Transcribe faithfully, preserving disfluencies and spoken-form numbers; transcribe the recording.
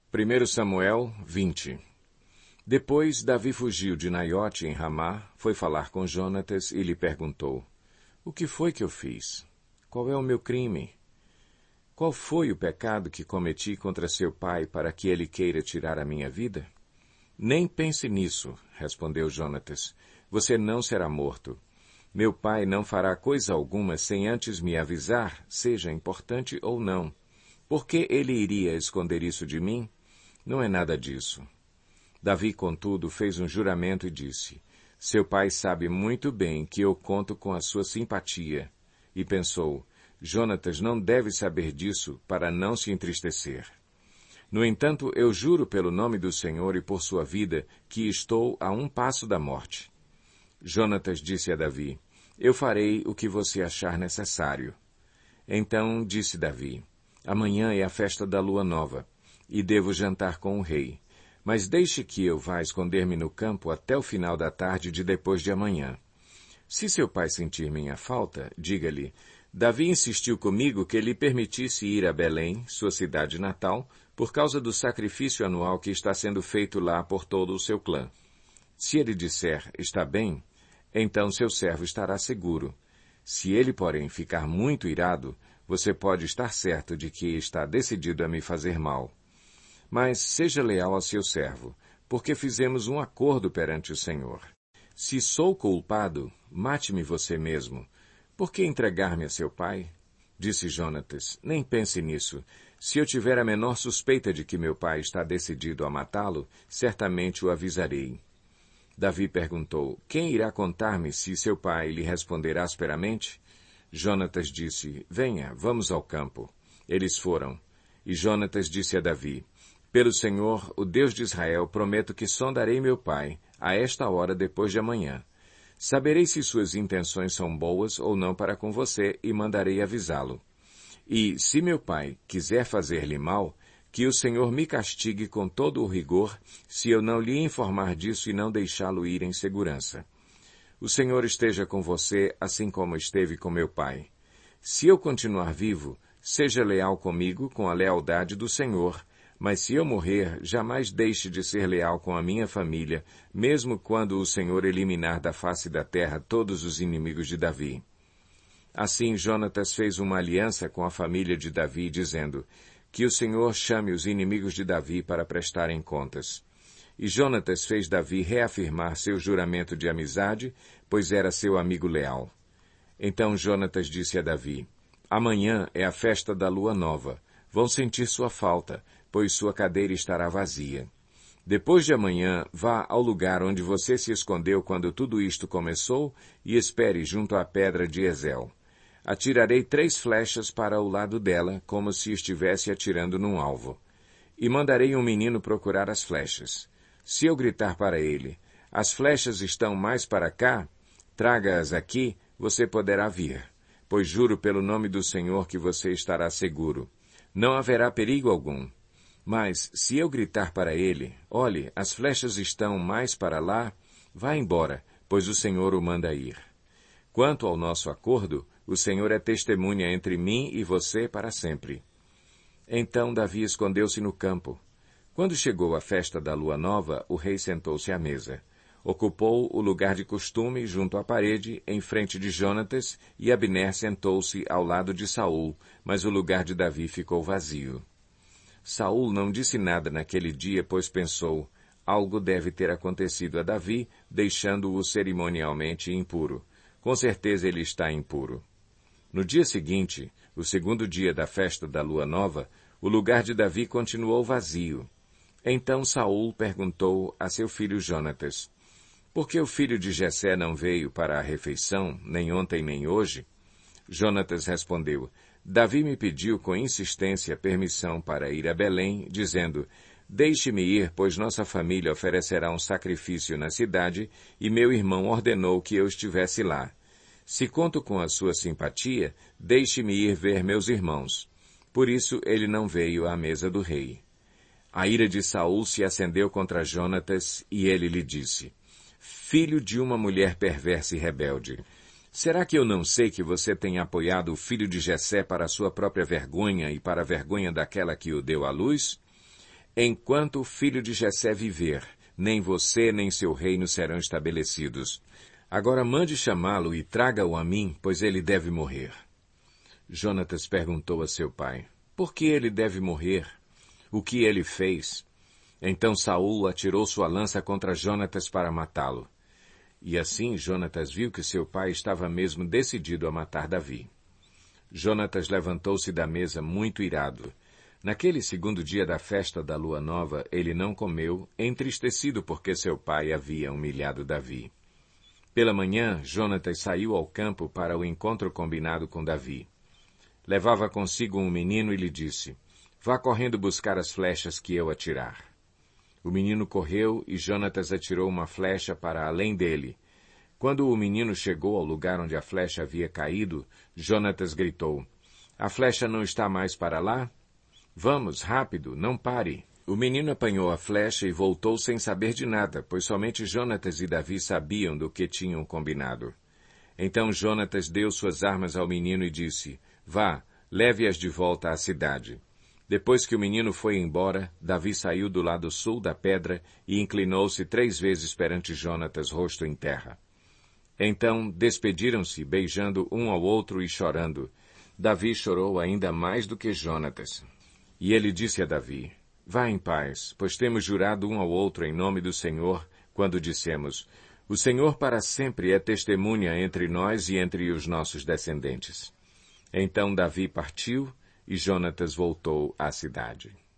primeiro Samuel vinte. Depois, Davi fugiu de Naiote em Ramá, foi falar com Jonatas e lhe perguntou: O que foi que eu fiz? Qual é o meu crime? Qual foi o pecado que cometi contra seu pai para que ele queira tirar a minha vida? Nem pense nisso, respondeu Jonatas. Você não será morto. Meu pai não fará coisa alguma sem antes me avisar, seja importante ou não. Por que ele iria esconder isso de mim? Não é nada disso. Davi, contudo, fez um juramento e disse: Seu pai sabe muito bem que eu conto com a sua simpatia. E pensou: Jonatas não deve saber disso para não se entristecer. No entanto, eu juro pelo nome do Senhor e por sua vida que estou a um passo da morte. Jonatas disse a Davi: Eu farei o que você achar necessário. Então disse Davi: Amanhã é a festa da lua nova, e devo jantar com o rei. Mas deixe que eu vá esconder-me no campo até o final da tarde de depois de amanhã. Se seu pai sentir minha falta, diga-lhe: Davi insistiu comigo que lhe permitisse ir a Belém, sua cidade natal, por causa do sacrifício anual que está sendo feito lá por todo o seu clã. Se ele disser: Está bem, então seu servo estará seguro. Se ele, porém, ficar muito irado, você pode estar certo de que está decidido a me fazer mal. Mas seja leal ao seu servo, porque fizemos um acordo perante o Senhor. Se sou culpado, mate-me você mesmo. Por que entregar-me a seu pai? Disse Jonatas: Nem pense nisso. Se eu tiver a menor suspeita de que meu pai está decidido a matá-lo, certamente o avisarei. Davi perguntou: Quem irá contar-me se seu pai lhe responder asperamente? Jonatas disse: Venha, vamos ao campo. Eles foram. E Jonatas disse a Davi: Pelo Senhor, o Deus de Israel, prometo que sondarei meu pai, a esta hora depois de amanhã. Saberei se suas intenções são boas ou não para com você e mandarei avisá-lo. E, se meu pai quiser fazer-lhe mal, que o Senhor me castigue com todo o rigor, se eu não lhe informar disso e não deixá-lo ir em segurança. O Senhor esteja com você, assim como esteve com meu pai. Se eu continuar vivo, seja leal comigo com a lealdade do Senhor, mas se eu morrer, jamais deixe de ser leal com a minha família, mesmo quando o Senhor eliminar da face da terra todos os inimigos de Davi. Assim, Jonatas fez uma aliança com a família de Davi, dizendo: Que o Senhor chame os inimigos de Davi para prestarem contas. E Jonatas fez Davi reafirmar seu juramento de amizade, pois era seu amigo leal. Então Jonatas disse a Davi: Amanhã é a festa da lua nova. Vão sentir sua falta, pois sua cadeira estará vazia. Depois de amanhã, vá ao lugar onde você se escondeu quando tudo isto começou e espere junto à pedra de Ezel. Atirarei três flechas para o lado dela, como se estivesse atirando num alvo. E mandarei um menino procurar as flechas. Se eu gritar para ele: As flechas estão mais para cá, traga-as aqui, você poderá vir, pois juro pelo nome do Senhor que você estará seguro. Não haverá perigo algum. Mas, se eu gritar para ele: Olhe, as flechas estão mais para lá, vá embora, pois o Senhor o manda ir. Quanto ao nosso acordo, o Senhor é testemunha entre mim e você para sempre. Então Davi escondeu-se no campo. Quando chegou a festa da lua nova, o rei sentou-se à mesa. Ocupou o lugar de costume junto à parede, em frente de Jonatas, e Abner sentou-se ao lado de Saul, mas o lugar de Davi ficou vazio. Saul não disse nada naquele dia, pois pensou: algo deve ter acontecido a Davi, deixando-o cerimonialmente impuro. Com certeza ele está impuro. No dia seguinte, o segundo dia da festa da lua nova, o lugar de Davi continuou vazio. Então Saul perguntou a seu filho Jonatas: Por que o filho de Jessé não veio para a refeição, nem ontem nem hoje? Jonatas respondeu: Davi me pediu com insistência permissão para ir a Belém, dizendo: Deixe-me ir, pois nossa família oferecerá um sacrifício na cidade, e meu irmão ordenou que eu estivesse lá. Se conto com a sua simpatia, deixe-me ir ver meus irmãos. Por isso ele não veio à mesa do rei. A ira de Saul se acendeu contra Jonatas, e ele lhe disse: Filho de uma mulher perversa e rebelde, será que eu não sei que você tem apoiado o filho de Jessé para a sua própria vergonha e para a vergonha daquela que o deu à luz? enquanto o filho de Jessé viver, nem você nem seu reino serão estabelecidos. Agora mande chamá-lo e traga-o a mim, pois ele deve morrer. Jonatas perguntou a seu pai, por que ele deve morrer? O que ele fez? Então Saul atirou sua lança contra Jonatas para matá-lo. E assim Jonatas viu que seu pai estava mesmo decidido a matar Davi. Jonatas levantou-se da mesa muito irado. Naquele segundo dia da festa da lua nova, ele não comeu, entristecido porque seu pai havia humilhado Davi. Pela manhã, Jonatas saiu ao campo para o encontro combinado com Davi. Levava consigo um menino e lhe disse, vá correndo buscar as flechas que eu atirar. O menino correu e Jonatas atirou uma flecha para além dele. Quando o menino chegou ao lugar onde a flecha havia caído, Jonatas gritou, a flecha não está mais para lá? Vamos, rápido, não pare. O menino apanhou a flecha e voltou sem saber de nada, pois somente Jonatas e Davi sabiam do que tinham combinado. Então Jonatas deu suas armas ao menino e disse, vá, leve-as de volta à cidade. Depois que o menino foi embora, Davi saiu do lado sul da pedra e inclinou-se três vezes perante Jonatas, rosto em terra. Então despediram-se, beijando um ao outro e chorando. Davi chorou ainda mais do que Jonatas. E ele disse a Davi, vá em paz, pois temos jurado um ao outro em nome do Senhor, quando dissemos, o Senhor para sempre é testemunha entre nós e entre os nossos descendentes. Então Davi partiu e Jonatas voltou à cidade.